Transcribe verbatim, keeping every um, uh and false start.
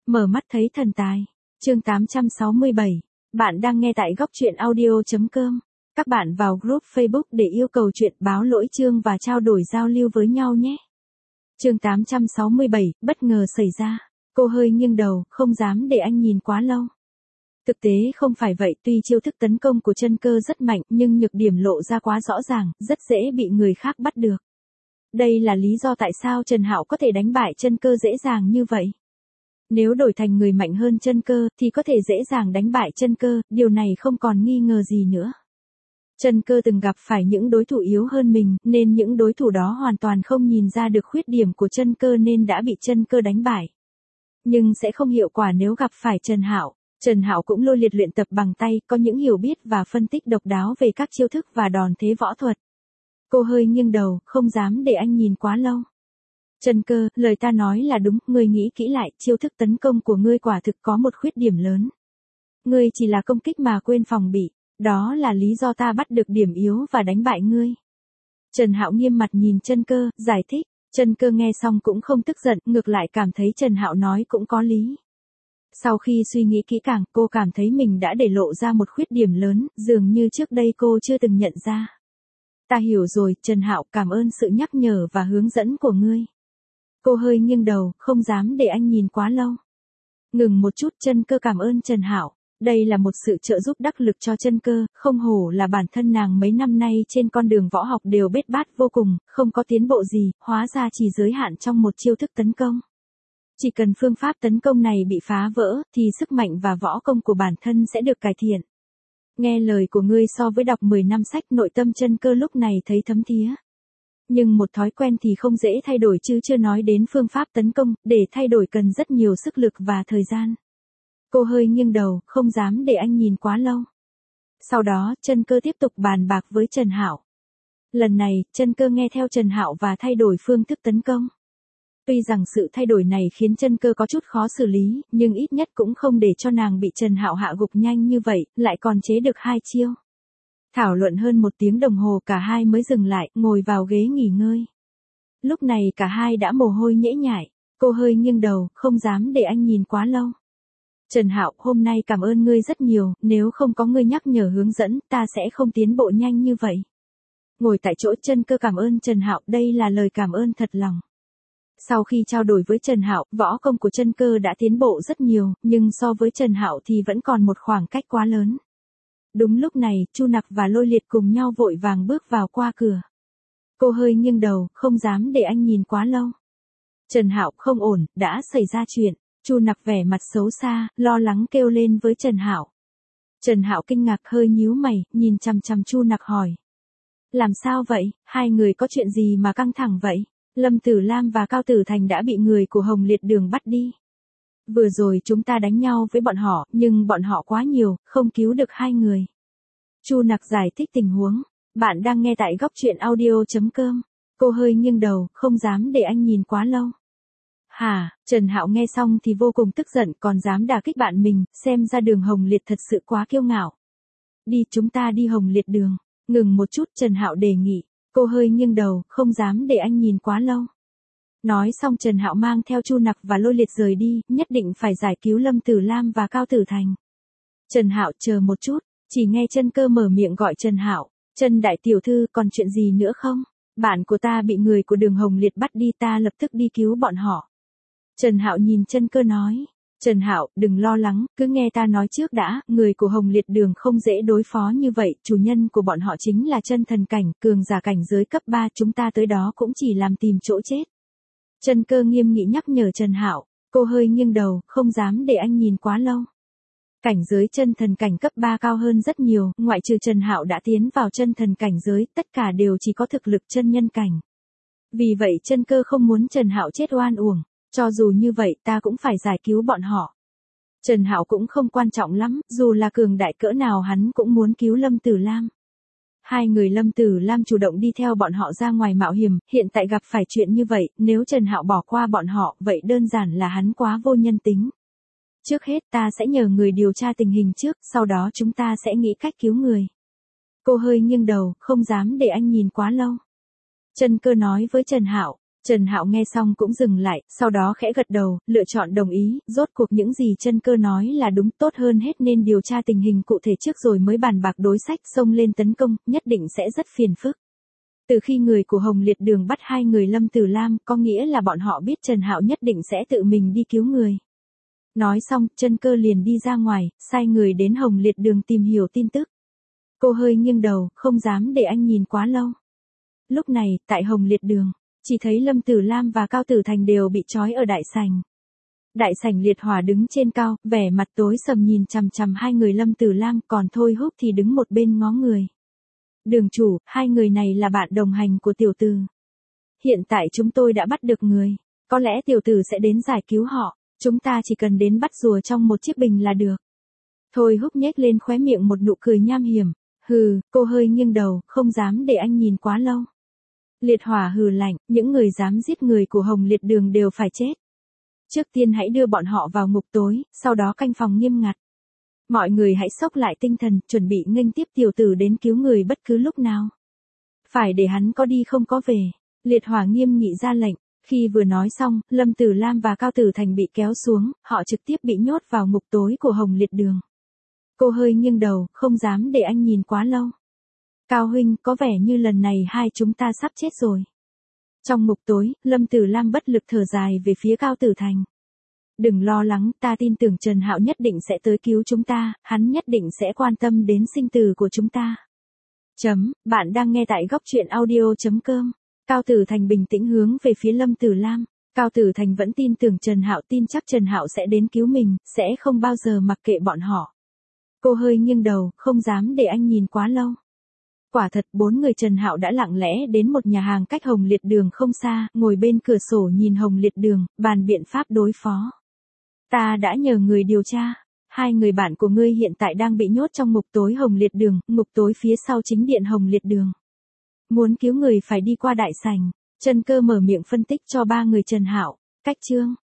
Mở mắt thấy thần tài. Chương tám trăm sáu mươi bảy. Bạn đang nghe tại góc truyện audio.com. Các bạn vào group Facebook để yêu cầu chuyện báo lỗi chương và trao đổi giao lưu với nhau nhé. Chương tám trăm sáu mươi bảy, bất ngờ xảy ra. Cô hơi nghiêng đầu, không dám để anh nhìn quá lâu. Thực tế không phải vậy, tuy chiêu thức tấn công của Chân Cơ rất mạnh nhưng nhược điểm lộ ra quá rõ ràng, rất dễ bị người khác bắt được. Đây là lý do tại sao Trần Hạo có thể đánh bại Chân Cơ dễ dàng như vậy. Nếu đổi thành người mạnh hơn Chân Cơ thì có thể dễ dàng đánh bại Chân Cơ, điều này không còn nghi ngờ gì nữa. Chân Cơ từng gặp phải những đối thủ yếu hơn mình, nên những đối thủ đó hoàn toàn không nhìn ra được khuyết điểm của Chân Cơ nên đã bị Chân Cơ đánh bại. Nhưng sẽ không hiệu quả nếu gặp phải Trần Hạo. Trần Hạo cũng lôi liệt luyện tập bằng tay, có những hiểu biết và phân tích độc đáo về các chiêu thức và đòn thế võ thuật. Cô hơi nghiêng đầu, không dám để anh nhìn quá lâu. Chân Cơ, lời ta nói là đúng, ngươi nghĩ kỹ lại, chiêu thức tấn công của ngươi quả thực có một khuyết điểm lớn. Ngươi chỉ là công kích mà quên phòng bị, đó là lý do ta bắt được điểm yếu và đánh bại ngươi. Trần Hạo nghiêm mặt nhìn Chân Cơ, giải thích. Chân Cơ nghe xong cũng không tức giận, ngược lại cảm thấy Trần Hạo nói cũng có lý. Sau khi suy nghĩ kỹ càng, cô cảm thấy mình đã để lộ ra một khuyết điểm lớn, dường như trước đây cô chưa từng nhận ra. Ta hiểu rồi, Trần Hạo, cảm ơn sự nhắc nhở và hướng dẫn của ngươi. Cô hơi nghiêng đầu, không dám để anh nhìn quá lâu. Ngừng một chút, Chân Cơ cảm ơn Trần Hạo. Đây là một sự trợ giúp đắc lực cho Chân Cơ, không hổ là bản thân nàng mấy năm nay trên con đường võ học đều bết bát vô cùng, không có tiến bộ gì, hóa ra chỉ giới hạn trong một chiêu thức tấn công. Chỉ cần phương pháp tấn công này bị phá vỡ, thì sức mạnh và võ công của bản thân sẽ được cải thiện. Nghe lời của ngươi so với đọc mười năm sách, nội tâm Chân Cơ lúc này thấy thấm thía. Nhưng một thói quen thì không dễ thay đổi chứ chưa nói đến phương pháp tấn công, để thay đổi cần rất nhiều sức lực và thời gian. Cô hơi nghiêng đầu, không dám để anh nhìn quá lâu. Sau đó, Chân Cơ tiếp tục bàn bạc với Trần Hạo. Lần này, Chân Cơ nghe theo Trần Hạo và thay đổi phương thức tấn công. Tuy rằng sự thay đổi này khiến Chân Cơ có chút khó xử lý, nhưng ít nhất cũng không để cho nàng bị Trần Hạo hạ gục nhanh như vậy, lại còn chế được hai chiêu. Thảo luận hơn một tiếng đồng hồ cả hai mới dừng lại, ngồi vào ghế nghỉ ngơi. Lúc này cả hai đã mồ hôi nhễ nhại, cô hơi nghiêng đầu, không dám để anh nhìn quá lâu. Trần Hạo, hôm nay cảm ơn ngươi rất nhiều, nếu không có ngươi nhắc nhở hướng dẫn, ta sẽ không tiến bộ nhanh như vậy. Ngồi tại chỗ, Chân Cơ cảm ơn Trần Hạo, đây là lời cảm ơn thật lòng. Sau khi trao đổi với Trần Hạo, võ công của Chân Cơ đã tiến bộ rất nhiều, nhưng so với Trần Hạo thì vẫn còn một khoảng cách quá lớn. Đúng lúc này, Chu Nặc và Lôi Liệt cùng nhau vội vàng bước vào qua cửa. Cô hơi nghiêng đầu, không dám để anh nhìn quá lâu. Trần Hạo, không ổn, đã xảy ra chuyện. Chu Nặc vẻ mặt xấu xa, lo lắng kêu lên với Trần Hạo. Trần Hạo kinh ngạc hơi nhíu mày, nhìn chằm chằm Chu Nặc hỏi. Làm sao vậy, hai người có chuyện gì mà căng thẳng vậy? Lâm Tử Lam và Cao Tử Thành đã bị người của Hồng Liệt Đường bắt đi. Vừa rồi chúng ta đánh nhau với bọn họ, nhưng bọn họ quá nhiều, không cứu được hai người. Chu Nặc giải thích tình huống. Bạn đang nghe tại góc truyện audio.com. Cô hơi nghiêng đầu, không dám để anh nhìn quá lâu. Hả, Trần Hạo nghe xong thì vô cùng tức giận, còn dám đả kích bạn mình, xem ra Đường Hồng Liệt thật sự quá kiêu ngạo. Đi, chúng ta đi Hồng Liệt Đường. Ngừng một chút, Trần Hạo đề nghị. Cô hơi nghiêng đầu, không dám để anh nhìn quá lâu. Nói xong Trần Hạo mang theo Chu Nặc và Lôi Liệt rời đi, nhất định phải giải cứu Lâm Tử Lam và Cao Tử Thành. Trần Hạo, chờ một chút, chỉ nghe Chân Cơ mở miệng gọi Trần Hạo. Trần đại tiểu thư, còn chuyện gì nữa không? Bạn của ta bị người của Đường Hồng Liệt bắt đi, ta lập tức đi cứu bọn họ. Trần Hạo nhìn Chân Cơ nói. Trần Hạo, đừng lo lắng, cứ nghe ta nói trước đã, người của Hồng Liệt Đường không dễ đối phó như vậy, chủ nhân của bọn họ chính là chân thần cảnh, cường giả cảnh giới cấp ba, chúng ta tới đó cũng chỉ làm tìm chỗ chết. Chân Cơ nghiêm nghị nhắc nhở Trần Hạo, cô hơi nghiêng đầu, không dám để anh nhìn quá lâu. Cảnh giới chân thần cảnh cấp ba cao hơn rất nhiều, ngoại trừ Trần Hạo đã tiến vào chân thần cảnh giới, tất cả đều chỉ có thực lực chân nhân cảnh. Vì vậy Chân Cơ không muốn Trần Hạo chết oan uổng. Cho dù như vậy ta cũng phải giải cứu bọn họ. Trần Hạo cũng không quan trọng lắm, dù là cường đại cỡ nào hắn cũng muốn cứu Lâm Tử Lam. Hai người Lâm Tử Lam chủ động đi theo bọn họ ra ngoài mạo hiểm, hiện tại gặp phải chuyện như vậy, nếu Trần Hạo bỏ qua bọn họ, vậy đơn giản là hắn quá vô nhân tính. Trước hết ta sẽ nhờ người điều tra tình hình trước, sau đó chúng ta sẽ nghĩ cách cứu người. Cô hơi nghiêng đầu, không dám để anh nhìn quá lâu. Chân Cơ nói với Trần Hạo. Trần Hạo nghe xong cũng dừng lại, sau đó khẽ gật đầu, lựa chọn đồng ý, rốt cuộc những gì Chân Cơ nói là đúng, tốt hơn hết nên điều tra tình hình cụ thể trước rồi mới bàn bạc đối sách, xông lên tấn công, nhất định sẽ rất phiền phức. Từ khi người của Hồng Liệt Đường bắt hai người Lâm Tử Lam, có nghĩa là bọn họ biết Trần Hạo nhất định sẽ tự mình đi cứu người. Nói xong, Chân Cơ liền đi ra ngoài, sai người đến Hồng Liệt Đường tìm hiểu tin tức. Cô hơi nghiêng đầu, không dám để anh nhìn quá lâu. Lúc này, tại Hồng Liệt Đường, chỉ thấy Lâm Tử Lam và Cao Tử Thành đều bị trói ở đại sảnh. Đại sảnh Liệt Hỏa đứng trên cao, vẻ mặt tối sầm nhìn chằm chằm hai người Lâm Tử Lam, còn Thôi Húc thì đứng một bên ngó người. Đường chủ, hai người này là bạn đồng hành của tiểu tử. Hiện tại chúng tôi đã bắt được người, có lẽ tiểu tử sẽ đến giải cứu họ, chúng ta chỉ cần đến bắt rùa trong một chiếc bình là được. Thôi Húc nhếch lên khóe miệng một nụ cười nham hiểm, hừ, cô hơi nghiêng đầu, không dám để anh nhìn quá lâu. Liệt Hỏa hừ lạnh, những người dám giết người của Hồng Liệt Đường đều phải chết. Trước tiên hãy đưa bọn họ vào ngục tối, sau đó canh phòng nghiêm ngặt. Mọi người hãy xốc lại tinh thần, chuẩn bị nghênh tiếp tiểu tử đến cứu người bất cứ lúc nào. Phải để hắn có đi không có về. Liệt Hỏa nghiêm nghị ra lệnh. Khi vừa nói xong, Lâm Tử Lam và Cao Tử Thành bị kéo xuống, họ trực tiếp bị nhốt vào ngục tối của Hồng Liệt Đường. Cô hơi nghiêng đầu, không dám để anh nhìn quá lâu. Cao huynh, có vẻ như lần này hai chúng ta sắp chết rồi. Trong ngục tối, Lâm Tử Lam bất lực thở dài về phía Cao Tử Thành. Đừng lo lắng, ta tin tưởng Trần Hạo nhất định sẽ tới cứu chúng ta, hắn nhất định sẽ quan tâm đến sinh tử của chúng ta. Chấm, bạn đang nghe tại góc truyện audio chấm com. Cao Tử Thành bình tĩnh hướng về phía Lâm Tử Lam. Cao Tử Thành vẫn tin tưởng Trần Hạo, tin chắc Trần Hạo sẽ đến cứu mình, sẽ không bao giờ mặc kệ bọn họ. Cô hơi nghiêng đầu, không dám để anh nhìn quá lâu. Quả thật, bốn người Trần Hạo đã lặng lẽ đến một nhà hàng cách Hồng Liệt Đường không xa, ngồi bên cửa sổ nhìn Hồng Liệt Đường, bàn biện pháp đối phó. Ta đã nhờ người điều tra, hai người bạn của ngươi hiện tại đang bị nhốt trong ngục tối Hồng Liệt Đường, ngục tối phía sau chính điện Hồng Liệt Đường. Muốn cứu người phải đi qua đại sảnh. Chân Cơ mở miệng phân tích cho ba người Trần Hạo. Cách chương